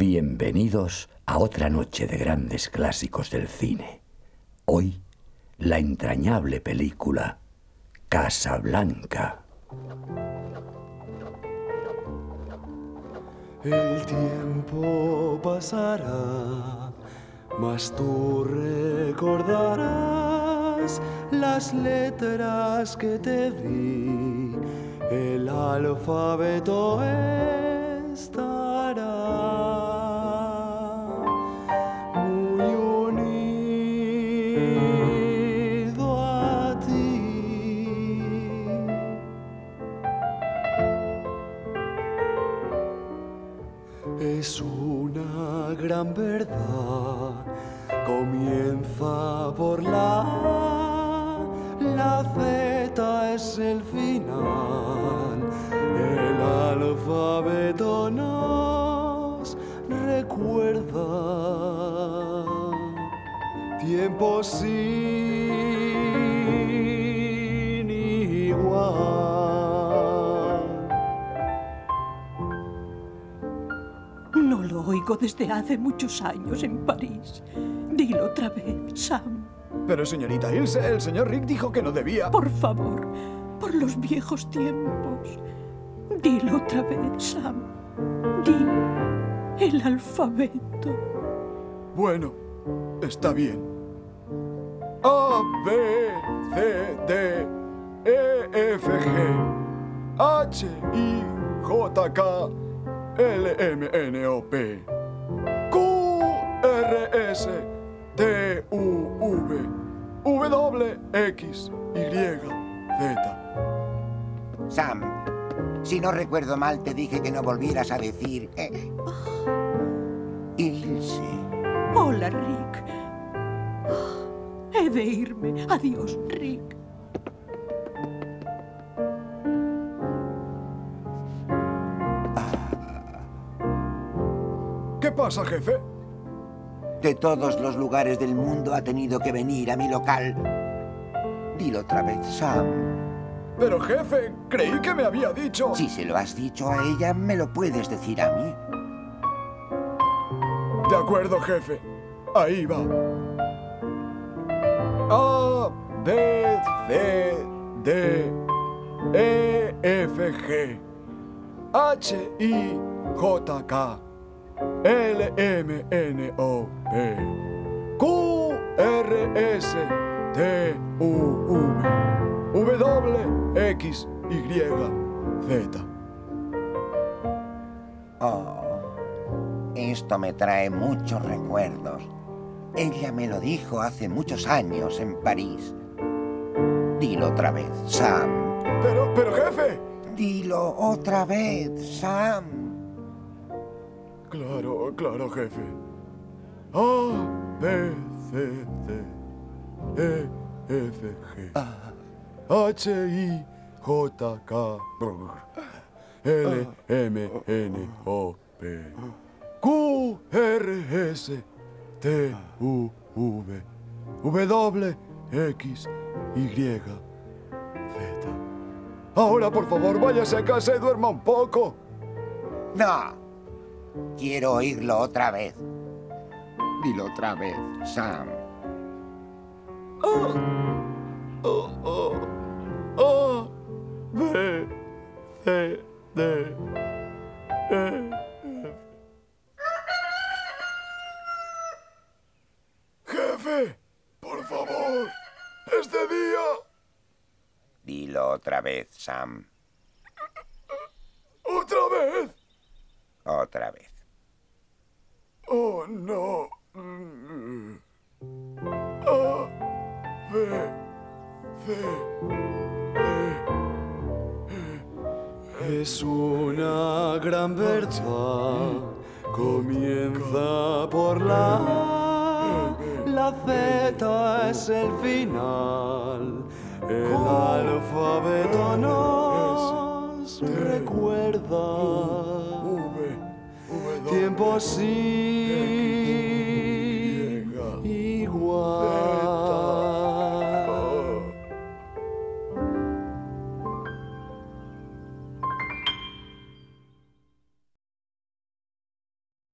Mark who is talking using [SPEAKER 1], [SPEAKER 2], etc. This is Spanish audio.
[SPEAKER 1] Bienvenidos a otra noche de grandes clásicos del cine. Hoy, la entrañable película Casablanca.
[SPEAKER 2] El tiempo pasará, mas tú recordarás las letras que te di. El alfabeto estará muy unido a ti. Es una gran verdad, comienza por la A, la Z es el final, el alfabeto nos recuerda tiempos sin igual.
[SPEAKER 3] No lo oigo desde hace muchos años en París. Dilo otra vez, Sam.
[SPEAKER 4] Pero señorita Ilse, el señor Rick dijo que no debía...
[SPEAKER 3] Por favor, por los viejos tiempos. Dilo otra vez, Sam. Di el alfabeto.
[SPEAKER 4] Bueno, está bien. A, B, C, D, E, F, G, H, I, J, K, L, M, N, O, P, Q, R, S, T, U, V, W, X, Y, Z.
[SPEAKER 5] Sam, si no recuerdo mal, te dije que no volvieras a decir... Ilse.
[SPEAKER 3] Hola, Rick. He de irme. Adiós, Rick.
[SPEAKER 4] ¿Qué pasa, jefe?
[SPEAKER 5] De todos los lugares del mundo ha tenido que venir a mi local. Dilo otra vez, Sam.
[SPEAKER 4] Pero, jefe, creí que me había dicho...
[SPEAKER 5] Si se lo has dicho a ella, ¿me lo puedes decir a mí?
[SPEAKER 4] De acuerdo, jefe. Ahí va. A, B, C, D, E, F, G, H, I, J, K, L, M, N, O, P, Q, R, S, T, U, V, W, X, Y, Z.
[SPEAKER 5] Oh, esto me trae muchos recuerdos. Ella me lo dijo hace muchos años en París. Dilo otra vez, Sam.
[SPEAKER 4] Pero, jefe.
[SPEAKER 5] Dilo otra vez, Sam.
[SPEAKER 4] Claro, jefe. A, B, C, D, E, F, G, H, I, J, K, L, M, N, O, P, Q, R, S, T, U, V, W, X, Y, Z. Ahora, por favor, váyase a casa y duerma un poco.
[SPEAKER 5] No. Quiero oírlo otra vez. Dilo otra vez, Sam.
[SPEAKER 4] A, B, C, D, E, F. Jefe, por favor, es de día.
[SPEAKER 5] Dilo otra vez, Sam.
[SPEAKER 4] ¿Otra vez?
[SPEAKER 5] Otra vez.
[SPEAKER 4] Oh, no. A, B, C, D.
[SPEAKER 2] Es una gran verdad, comienza por la A, la Z es el final, el alfabeto nos recuerda tiempos sin